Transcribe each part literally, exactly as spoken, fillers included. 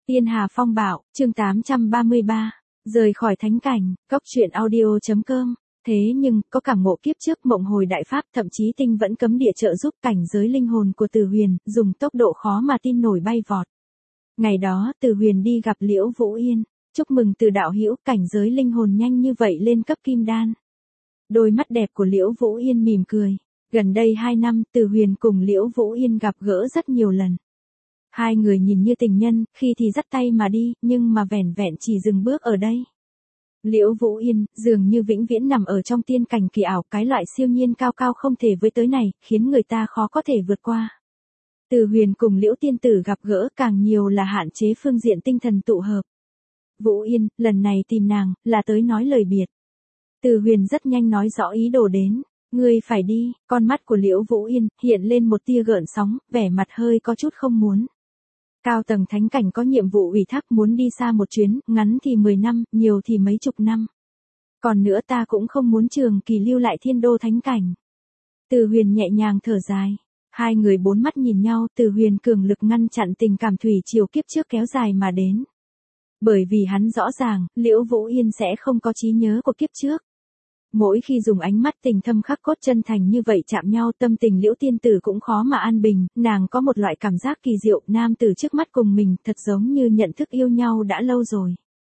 Tiên Hà Phong Bạo, chương tám trăm ba mươi ba, rời khỏi thánh cảnh, cốc truyện audio chấm com. Thế nhưng, có cảm ngộ kiếp trước mộng hồi đại pháp, thậm chí tinh vẫn cấm địa trợ giúp cảnh giới linh hồn của Từ Huyền, dùng tốc độ khó mà tin nổi bay vọt. Ngày đó, Từ Huyền đi gặp Liễu Vũ Yên, chúc mừng Từ đạo hữu, cảnh giới linh hồn nhanh như vậy lên cấp kim đan. Đôi mắt đẹp của Liễu Vũ Yên mỉm cười. Gần đây hai năm, Từ Huyền cùng Liễu Vũ Yên gặp gỡ rất nhiều lần. Hai người nhìn như tình nhân, khi thì dắt tay mà đi, nhưng mà vẻn vẹn chỉ dừng bước ở đây. Liễu Vũ Yên, dường như vĩnh viễn nằm ở trong tiên cảnh kỳ ảo, cái loại siêu nhiên cao cao không thể với tới này, khiến người ta khó có thể vượt qua. Từ Huyền cùng Liễu tiên tử gặp gỡ càng nhiều là hạn chế phương diện tinh thần tụ hợp. Vũ Yên, lần này tìm nàng, là tới nói lời biệt. Từ Huyền rất nhanh nói rõ ý đồ đến. Ngươi phải đi, con mắt của Liễu Vũ Yên hiện lên một tia gợn sóng, vẻ mặt hơi có chút không muốn. Cao tầng thánh cảnh có nhiệm vụ ủy thác muốn đi xa một chuyến, ngắn thì mười năm, nhiều thì mấy chục năm. Còn nữa ta cũng không muốn trường kỳ lưu lại thiên đô thánh cảnh. Từ Huyền nhẹ nhàng thở dài. Hai người bốn mắt nhìn nhau, Từ Huyền cường lực ngăn chặn tình cảm thủy triều kiếp trước kéo dài mà đến. Bởi vì hắn rõ ràng, Liễu Vũ Yên sẽ không có trí nhớ của kiếp trước. Mỗi khi dùng ánh mắt tình thâm khắc cốt chân thành như vậy chạm nhau, tâm tình Liễu tiên tử cũng khó mà an bình, nàng có một loại cảm giác kỳ diệu, nam tử trước mắt cùng mình thật giống như nhận thức yêu nhau đã lâu rồi.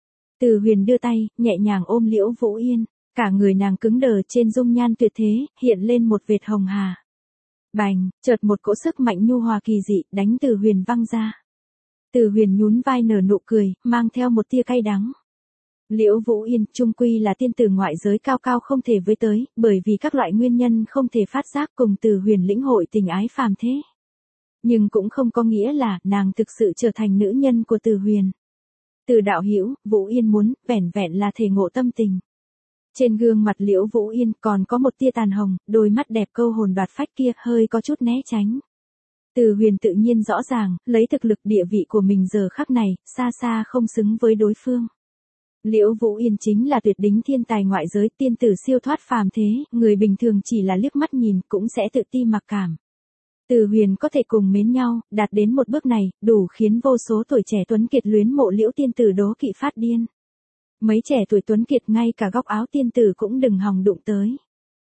Từ Huyền đưa tay, nhẹ nhàng ôm Liễu Vũ Yên, cả người nàng cứng đờ, trên dung nhan tuyệt thế, hiện lên một vệt hồng hà. Bành, chợt một cỗ sức mạnh nhu hòa kỳ dị, đánh Từ Huyền văng ra. Từ Huyền nhún vai nở nụ cười, mang theo một tia cay đắng. Liễu Vũ Yên, chung quy là tiên tử ngoại giới cao cao không thể với tới, bởi vì các loại nguyên nhân không thể phát giác cùng Từ Huyền lĩnh hội tình ái phàm thế. Nhưng cũng không có nghĩa là, nàng thực sự trở thành nữ nhân của Từ Huyền. Từ đạo hữu, Vũ Yên muốn, vẻn vẹn là thể ngộ tâm tình. Trên gương mặt Liễu Vũ Yên còn có một tia tàn hồng, đôi mắt đẹp câu hồn đoạt phách kia hơi có chút né tránh. Từ Huyền tự nhiên rõ ràng, lấy thực lực địa vị của mình giờ khắc này, xa xa không xứng với đối phương. Liễu Vũ Yên chính là tuyệt đỉnh thiên tài ngoại giới, tiên tử siêu thoát phàm thế, người bình thường chỉ là liếc mắt nhìn cũng sẽ tự ti mặc cảm. Từ Huyền có thể cùng mến nhau, đạt đến một bước này, đủ khiến vô số tuổi trẻ tuấn kiệt luyến mộ Liễu tiên tử đố kỵ phát điên. Mấy trẻ tuổi tuấn kiệt ngay cả góc áo tiên tử cũng đừng hòng đụng tới.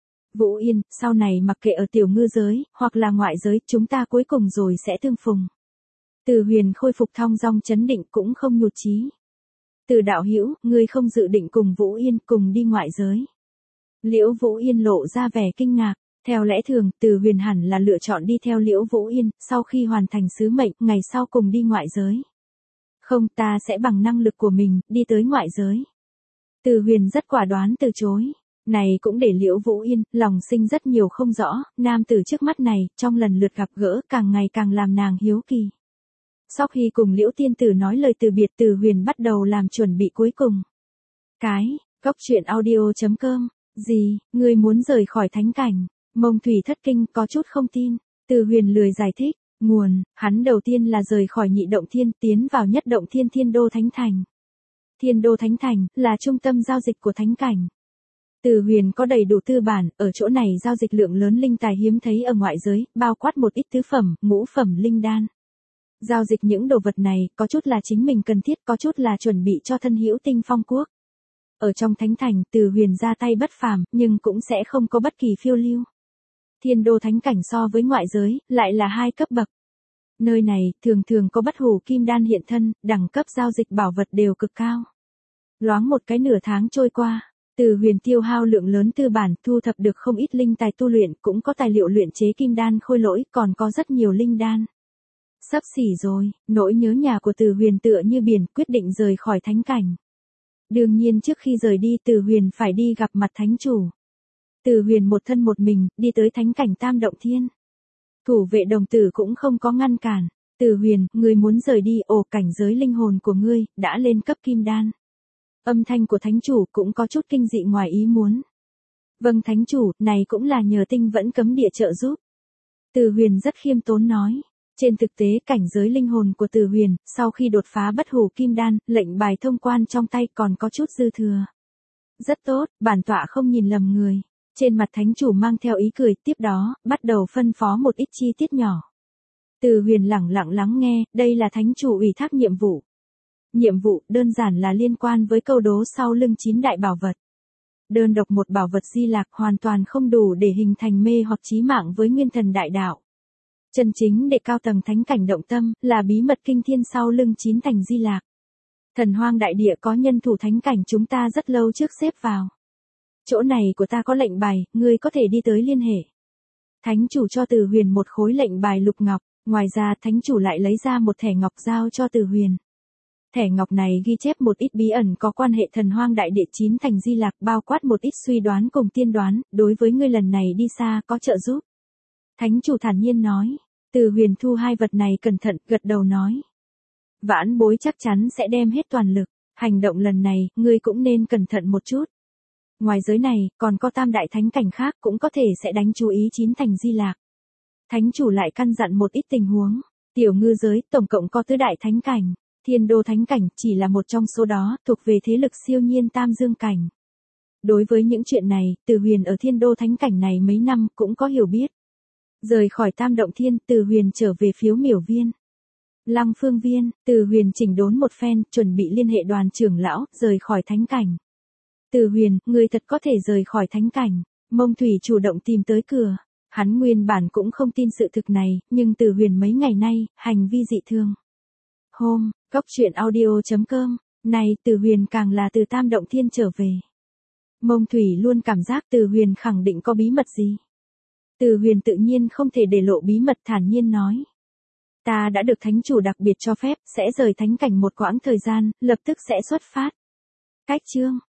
Vũ Yên, sau này mặc kệ ở tiểu ngư giới, hoặc là ngoại giới, chúng ta cuối cùng rồi sẽ tương phùng. Từ Huyền khôi phục thong dong chấn định cũng không nhụt chí. Từ đạo hữu, ngươi không dự định cùng Vũ Yên cùng đi ngoại giới. Liễu Vũ Yên lộ ra vẻ kinh ngạc. Theo lẽ thường, Từ Huyền hẳn là lựa chọn đi theo Liễu Vũ Yên, sau khi hoàn thành sứ mệnh, ngày sau cùng đi ngoại giới. Không, ta sẽ bằng năng lực của mình, đi tới ngoại giới. Từ Huyền rất quả đoán từ chối. Này cũng để Liễu Vũ Yên, lòng sinh rất nhiều không rõ, nam tử trước mắt này, trong lần lượt gặp gỡ, càng ngày càng làm nàng hiếu kỳ. Sau khi cùng Liễu tiên tử nói lời từ biệt, Từ Huyền bắt đầu làm chuẩn bị cuối cùng. Cái, cốc truyện audio chấm com, gì, ngươi muốn rời khỏi thánh cảnh, Mông Thủy thất kinh, có chút không tin. Từ Huyền lười giải thích, nguồn, hắn đầu tiên là rời khỏi nhị động thiên, tiến vào nhất động thiên thiên đô thánh thành. Thiên đô thánh thành, là trung tâm giao dịch của thánh cảnh. Từ Huyền có đầy đủ tư bản, ở chỗ này giao dịch lượng lớn linh tài hiếm thấy ở ngoại giới, bao quát một ít tứ phẩm, ngũ phẩm linh đan. Giao dịch những đồ vật này, có chút là chính mình cần thiết, có chút là chuẩn bị cho thân hữu Tinh Phong quốc. Ở trong thánh thành, Từ Huyền ra tay bất phàm, nhưng cũng sẽ không có bất kỳ phiêu lưu. Thiên đô thánh cảnh so với ngoại giới, lại là hai cấp bậc. Nơi này, thường thường có bất hủ kim đan hiện thân, đẳng cấp giao dịch bảo vật đều cực cao. Loáng một cái nửa tháng trôi qua, Từ Huyền tiêu hao lượng lớn tư bản, thu thập được không ít linh tài tu luyện, cũng có tài liệu luyện chế kim đan khôi lỗi, còn có rất nhiều linh đan. Sắp xỉ rồi, nỗi nhớ nhà của Từ Huyền tựa như biển, quyết định rời khỏi thánh cảnh. Đương nhiên trước khi rời đi, Từ Huyền phải đi gặp mặt thánh chủ. Từ Huyền một thân một mình, đi tới thánh cảnh Tam Động Thiên. Thủ vệ đồng tử cũng không có ngăn cản. Từ Huyền, ngươi muốn rời đi, ồ, cảnh giới linh hồn của ngươi, đã lên cấp kim đan. Âm thanh của thánh chủ cũng có chút kinh dị ngoài ý muốn. Vâng thánh chủ, này cũng là nhờ tinh vẫn cấm địa trợ giúp. Từ Huyền rất khiêm tốn nói. Trên thực tế cảnh giới linh hồn của Từ Huyền, sau khi đột phá bất hủ kim đan, lệnh bài thông quan trong tay còn có chút dư thừa. Rất tốt, bản tọa không nhìn lầm người. Trên mặt thánh chủ mang theo ý cười, tiếp đó, bắt đầu phân phó một ít chi tiết nhỏ. Từ Huyền lẳng lặng lắng nghe, đây là thánh chủ ủy thác nhiệm vụ. Nhiệm vụ đơn giản là liên quan với câu đố sau lưng chín đại bảo vật. Đơn độc một bảo vật di lạc hoàn toàn không đủ để hình thành mê hoặc chí mạng với nguyên thần đại đạo. Chân chính để cao tầng thánh cảnh động tâm là bí mật kinh thiên sau lưng chín thành di lạc. Thần hoang đại địa có nhân thủ thánh cảnh chúng ta rất lâu trước xếp vào. Chỗ này của ta có lệnh bài, ngươi có thể đi tới liên hệ. Thánh chủ cho Từ Huyền một khối lệnh bài lục ngọc, ngoài ra thánh chủ lại lấy ra một thẻ ngọc giao cho Từ Huyền. Thẻ ngọc này ghi chép một ít bí ẩn có quan hệ thần hoang đại địa chín thành di lạc, bao quát một ít suy đoán cùng tiên đoán, đối với ngươi lần này đi xa có trợ giúp. Thánh chủ thản nhiên nói. Từ Huyền thu hai vật này cẩn thận, gật đầu nói. Vãn bối chắc chắn sẽ đem hết toàn lực, hành động lần này, ngươi cũng nên cẩn thận một chút. Ngoài giới này, còn có tam đại thánh cảnh khác cũng có thể sẽ đánh chú ý chín thành di lạc. Thánh chủ lại căn dặn một ít tình huống. Tiểu ngư giới, tổng cộng có tứ đại thánh cảnh. Thiên đô thánh cảnh chỉ là một trong số đó, thuộc về thế lực siêu nhiên tam dương cảnh. Đối với những chuyện này, Từ Huyền ở thiên đô thánh cảnh này mấy năm cũng có hiểu biết. Rời khỏi tam động thiên, Từ Huyền trở về phiếu miểu viên. Lăng Phương viên, Từ Huyền chỉnh đốn một phen, chuẩn bị liên hệ đoàn trưởng lão, rời khỏi thánh cảnh. Từ Huyền, người thật có thể rời khỏi thánh cảnh. Mông Thủy chủ động tìm tới cửa. Hắn nguyên bản cũng không tin sự thực này, nhưng Từ Huyền mấy ngày nay, hành vi dị thường. Hôm, Cốc truyện audio chấm com, này Từ Huyền càng là từ tam động thiên trở về. Mông Thủy luôn cảm giác Từ Huyền khẳng định có bí mật gì. Từ Huyền tự nhiên không thể để lộ bí mật, thản nhiên nói. Ta đã được thánh chủ đặc biệt cho phép, sẽ rời thánh cảnh một quãng thời gian, lập tức sẽ xuất phát. Cách chương.